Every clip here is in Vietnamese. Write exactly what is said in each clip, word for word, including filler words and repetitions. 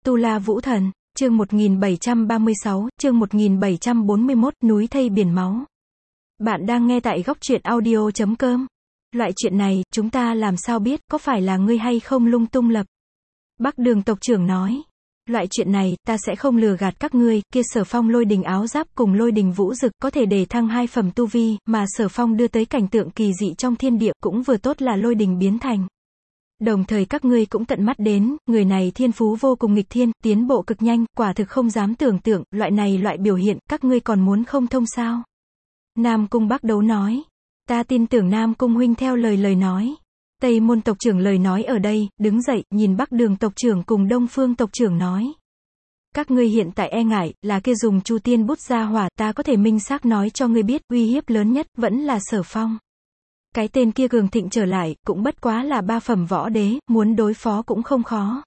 Tu La Vũ Thần, chương một nghìn bảy trăm ba mươi sáu, chương một nghìn bảy trăm bốn mươi mốt, núi thây biển máu. Bạn đang nghe tại góc truyện audio chấm com. Loại chuyện này, chúng ta làm sao biết, có phải là ngươi hay không lung tung lập. Bắc Đường tộc trưởng nói. Loại chuyện này, ta sẽ không lừa gạt các ngươi, kia Sở Phong lôi đình áo giáp cùng lôi đình vũ dực có thể để thăng hai phẩm tu vi, mà Sở Phong đưa tới cảnh tượng kỳ dị trong thiên địa, cũng vừa tốt là lôi đình biến thành. Đồng thời các ngươi cũng tận mắt đến, người này thiên phú vô cùng nghịch thiên, tiến bộ cực nhanh, quả thực không dám tưởng tượng, loại này loại biểu hiện, các ngươi còn muốn không thông sao? Nam Cung Bắc Đấu nói. Ta tin tưởng Nam Cung huynh theo lời lời nói. Tây Môn tộc trưởng lời nói ở đây, đứng dậy, nhìn Bắc Đường tộc trưởng cùng Đông Phương tộc trưởng nói. Các ngươi hiện tại e ngại, là kia dùng Chu Tiên bút ra hỏa, ta có thể minh xác nói cho ngươi biết, uy hiếp lớn nhất, vẫn là Sở Phong. Cái tên kia cường thịnh trở lại, cũng bất quá là ba phẩm võ đế, muốn đối phó cũng không khó.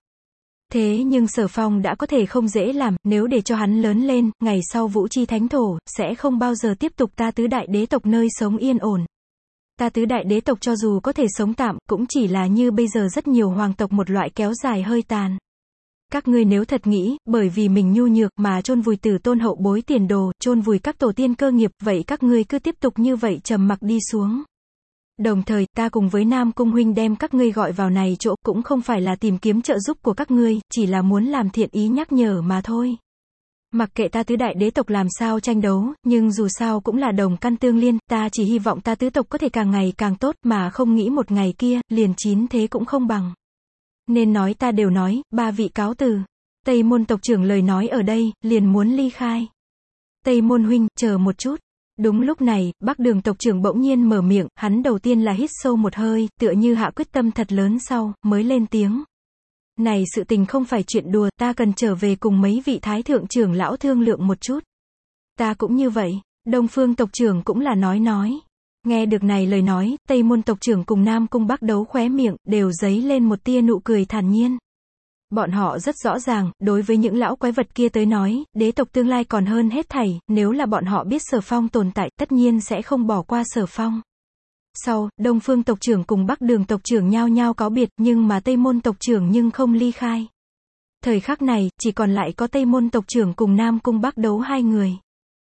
Thế nhưng Sở Phong đã có thể không dễ làm, nếu để cho hắn lớn lên, ngày sau Vũ Chi Thánh Thổ, sẽ không bao giờ tiếp tục ta tứ đại đế tộc nơi sống yên ổn. Ta tứ đại đế tộc cho dù có thể sống tạm, cũng chỉ là như bây giờ rất nhiều hoàng tộc một loại kéo dài hơi tàn. Các ngươi nếu thật nghĩ, bởi vì mình nhu nhược mà chôn vùi tử tôn hậu bối tiền đồ, chôn vùi các tổ tiên cơ nghiệp, vậy các ngươi cứ tiếp tục như vậy trầm mặc đi xuống. Đồng thời, ta cùng với Nam Cung huynh đem các ngươi gọi vào này chỗ, cũng không phải là tìm kiếm trợ giúp của các ngươi, chỉ là muốn làm thiện ý nhắc nhở mà thôi. Mặc kệ ta tứ đại đế tộc làm sao tranh đấu, nhưng dù sao cũng là đồng căn tương liên, ta chỉ hy vọng ta tứ tộc có thể càng ngày càng tốt, mà không nghĩ một ngày kia, liền chín thế cũng không bằng. Nên nói ta đều nói, ba vị cáo từ. Tây Môn tộc trưởng lời nói ở đây, liền muốn ly khai. Tây Môn huynh, chờ một chút. Đúng lúc này, Bắc Đường tộc trưởng bỗng nhiên mở miệng, hắn đầu tiên là hít sâu một hơi, tựa như hạ quyết tâm thật lớn sau, mới lên tiếng. Này sự tình không phải chuyện đùa, ta cần trở về cùng mấy vị thái thượng trưởng lão thương lượng một chút. Ta cũng như vậy, Đông Phương tộc trưởng cũng là nói nói. Nghe được này lời nói, Tây Môn tộc trưởng cùng Nam Cung Bắc Đấu khóe miệng, đều dấy lên một tia nụ cười thản nhiên. Bọn họ rất rõ ràng, đối với những lão quái vật kia tới nói, đế tộc tương lai còn hơn hết thảy, nếu là bọn họ biết Sở Phong tồn tại, tất nhiên sẽ không bỏ qua Sở Phong. Sau, Đông Phương tộc trưởng cùng Bắc Đường tộc trưởng nhao nhao cáo biệt, nhưng mà Tây Môn tộc trưởng nhưng không ly khai. Thời khắc này, chỉ còn lại có Tây Môn tộc trưởng cùng Nam Cung Bắc Đấu hai người.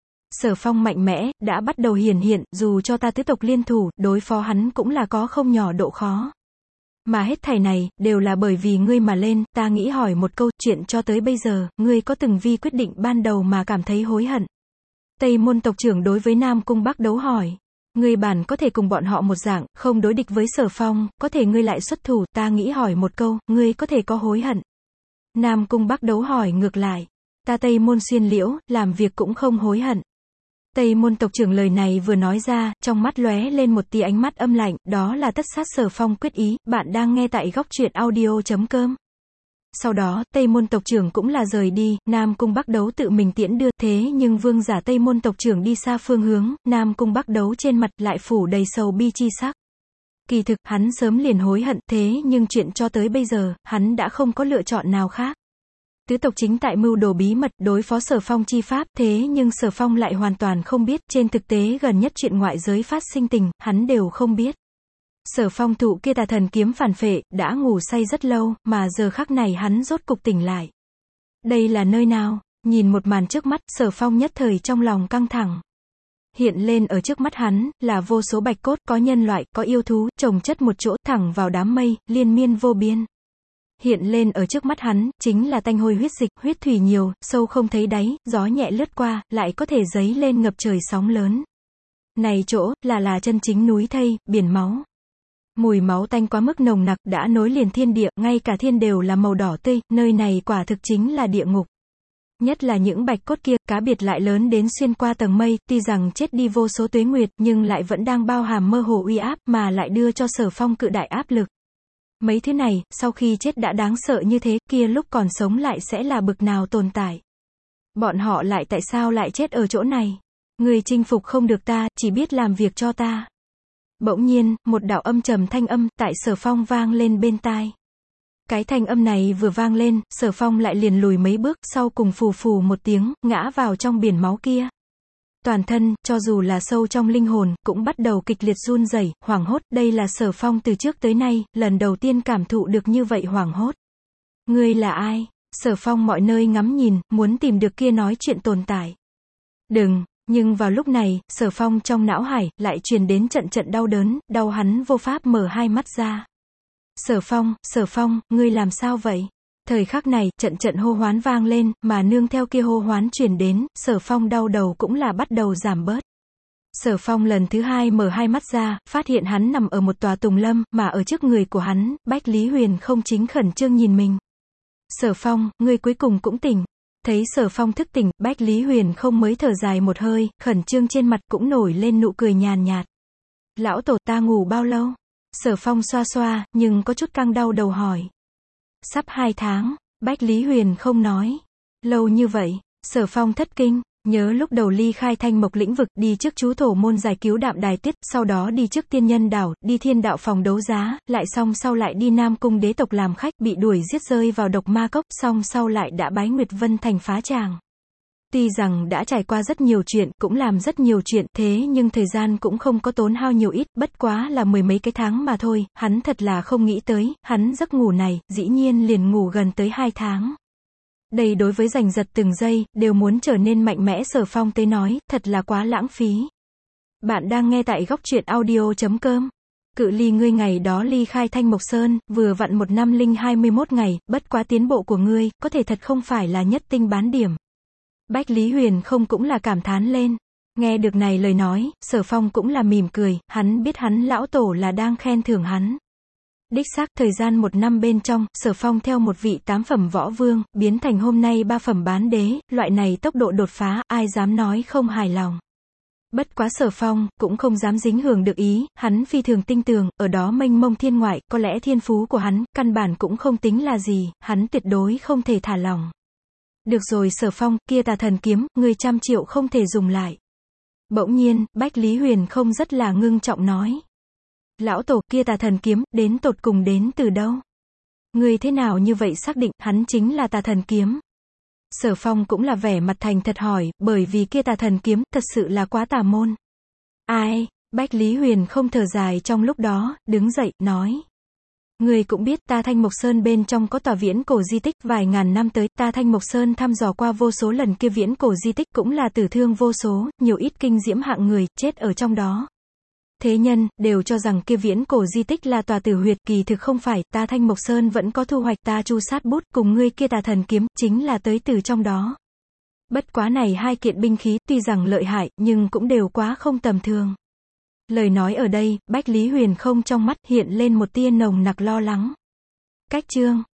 Sở Phong mạnh mẽ, đã bắt đầu hiển hiện, dù cho ta tứ tộc liên thủ, đối phó hắn cũng là có không nhỏ độ khó. Mà hết thảy này, đều là bởi vì ngươi mà lên, ta nghĩ hỏi một câu, chuyện cho tới bây giờ, ngươi có từng vì quyết định ban đầu mà cảm thấy hối hận? Tây Môn tộc trưởng đối với Nam Cung Bắc Đấu hỏi. Ngươi bản có thể cùng bọn họ một dạng, không đối địch với Sở Phong, có thể ngươi lại xuất thủ, ta nghĩ hỏi một câu, ngươi có thể có hối hận? Nam Cung Bắc Đấu hỏi ngược lại. Ta Tây Môn Xuyên Liễu, làm việc cũng không hối hận. Tây Môn tộc trưởng lời này vừa nói ra, trong mắt lóe lên một tia ánh mắt âm lạnh, đó là tất sát Sở Phong quyết ý, bạn đang nghe tại góc truyện audio chấm com. Sau đó, Tây Môn tộc trưởng cũng là rời đi, Nam Cung Bắc Đấu tự mình tiễn đưa, thế nhưng vương giả Tây Môn tộc trưởng đi xa phương hướng, Nam Cung Bắc Đấu trên mặt lại phủ đầy sầu bi chi sắc. Kỳ thực, hắn sớm liền hối hận, thế nhưng chuyện cho tới bây giờ, hắn đã không có lựa chọn nào khác. Tứ tộc chính tại mưu đồ bí mật đối phó Sở Phong chi pháp, thế nhưng Sở Phong lại hoàn toàn không biết, trên thực tế gần nhất chuyện ngoại giới phát sinh tình, hắn đều không biết. Sở Phong thụ kia tà thần kiếm phản phệ, đã ngủ say rất lâu, mà giờ khắc này hắn rốt cục tỉnh lại. Đây là nơi nào? Nhìn một màn trước mắt, Sở Phong nhất thời trong lòng căng thẳng. Hiện lên ở trước mắt hắn, là vô số bạch cốt, có nhân loại, có yêu thú, chồng chất một chỗ, thẳng vào đám mây, liên miên vô biên. Hiện lên ở trước mắt hắn, chính là tanh hôi huyết dịch, huyết thủy nhiều, sâu không thấy đáy, gió nhẹ lướt qua, lại có thể dấy lên ngập trời sóng lớn. Này chỗ, là là chân chính núi thây, biển máu. Mùi máu tanh quá mức nồng nặc, đã nối liền thiên địa, ngay cả thiên đều là màu đỏ tươi, nơi này quả thực chính là địa ngục. Nhất là những bạch cốt kia, cá biệt lại lớn đến xuyên qua tầng mây, tuy rằng chết đi vô số tuế nguyệt, nhưng lại vẫn đang bao hàm mơ hồ uy áp, mà lại đưa cho Sở Phong cự đại áp lực. Mấy thứ này, sau khi chết đã đáng sợ như thế, kia lúc còn sống lại sẽ là bực nào tồn tại. Bọn họ lại tại sao lại chết ở chỗ này? Người chinh phục không được ta, chỉ biết làm việc cho ta. Bỗng nhiên, một đạo âm trầm thanh âm, tại Sở Phong vang lên bên tai. Cái thanh âm này vừa vang lên, Sở Phong lại liền lùi mấy bước, sau cùng phù phù một tiếng, ngã vào trong biển máu kia. Toàn thân, cho dù là sâu trong linh hồn, cũng bắt đầu kịch liệt run rẩy, hoảng hốt, đây là Sở Phong từ trước tới nay, lần đầu tiên cảm thụ được như vậy hoảng hốt. Ngươi là ai? Sở Phong mọi nơi ngắm nhìn, muốn tìm được kia nói chuyện tồn tại. Đừng, nhưng vào lúc này, Sở Phong trong não hải, lại truyền đến trận trận đau đớn, đau hắn vô pháp mở hai mắt ra. Sở Phong, Sở Phong, ngươi làm sao vậy? Thời khắc này, trận trận hô hoán vang lên, mà nương theo kia hô hoán truyền đến, Sở Phong đau đầu cũng là bắt đầu giảm bớt. Sở Phong lần thứ hai mở hai mắt ra, phát hiện hắn nằm ở một tòa tùng lâm, mà ở trước người của hắn, Bách Lý Huyền không chính khẩn trương nhìn mình. Sở Phong, ngươi cuối cùng cũng tỉnh. Thấy Sở Phong thức tỉnh, Bách Lý Huyền không mới thở dài một hơi, khẩn trương trên mặt cũng nổi lên nụ cười nhàn nhạt. Lão tổ, ta ngủ bao lâu? Sở Phong xoa xoa, nhưng có chút căng đau đầu hỏi. Sắp hai tháng, Bách Lý Huyền không nói. Lâu như vậy, Sở Phong thất kinh, nhớ lúc đầu ly khai Thanh Mộc lĩnh vực, đi trước chú thổ môn giải cứu Đạm Đài Tuyết, sau đó đi trước Tiên Nhân đảo, đi Thiên Đạo phòng đấu giá, lại xong sau lại đi Nam cung đế tộc làm khách, bị đuổi giết rơi vào độc ma cốc, xong sau lại đã bái Nguyệt Vân thành phá tràng. Tuy rằng đã trải qua rất nhiều chuyện, cũng làm rất nhiều chuyện, thế nhưng thời gian cũng không có tốn hao nhiều ít, bất quá là mười mấy cái tháng mà thôi, hắn thật là không nghĩ tới, hắn giấc ngủ này, dĩ nhiên liền ngủ gần tới hai tháng. Đây đối với giành giật từng giây, đều muốn trở nên mạnh mẽ Sở Phong tới nói, thật là quá lãng phí. Bạn đang nghe tại góc truyện audio chấm com. Cự ly ngươi ngày đó ly khai Thanh Mộc Sơn, vừa vặn một năm linh hai mươi mốt ngày, bất quá tiến bộ của ngươi, có thể thật không phải là nhất tinh bán điểm. Bách Lý Huyền không cũng là cảm thán lên. Nghe được này lời nói, Sở Phong cũng là mỉm cười, hắn biết hắn lão tổ là đang khen thưởng hắn. Đích xác, thời gian một năm bên trong, Sở Phong theo một vị tám phẩm võ vương, biến thành hôm nay ba phẩm bán đế, loại này tốc độ đột phá, ai dám nói không hài lòng. Bất quá Sở Phong, cũng không dám dính hưởng được ý, hắn phi thường tinh tường, ở đó mênh mông thiên ngoại, có lẽ thiên phú của hắn, căn bản cũng không tính là gì, hắn tuyệt đối không thể thả lỏng. Được rồi Sở Phong, kia tà thần kiếm, ngươi trăm triệu không thể dùng lại. Bỗng nhiên, Bách Lý Huyền không rất là ngưng trọng nói. Lão tổ, kia tà thần kiếm, đến tột cùng đến từ đâu? Ngươi thế nào như vậy xác định, hắn chính là tà thần kiếm? Sở Phong cũng là vẻ mặt thành thật hỏi, bởi vì kia tà thần kiếm, thật sự là quá tà môn. Ai? Bách Lý Huyền không thở dài trong lúc đó, đứng dậy, nói. Ngươi cũng biết ta Thanh Mộc Sơn bên trong có tòa viễn cổ di tích, vài ngàn năm tới, ta Thanh Mộc Sơn thăm dò qua vô số lần kia viễn cổ di tích, cũng là tử thương vô số, nhiều ít kinh diễm hạng người, chết ở trong đó. Thế nhân, đều cho rằng kia viễn cổ di tích là tòa tử huyệt, kỳ thực không phải, ta Thanh Mộc Sơn vẫn có thu hoạch, ta chu sát bút, cùng ngươi kia tà thần kiếm, chính là tới từ trong đó. Bất quá này hai kiện binh khí, tuy rằng lợi hại, nhưng cũng đều quá không tầm thường. Lời nói ở đây, Bách Lý Huyền không trong mắt hiện lên một tia nồng nặc lo lắng. Cách chương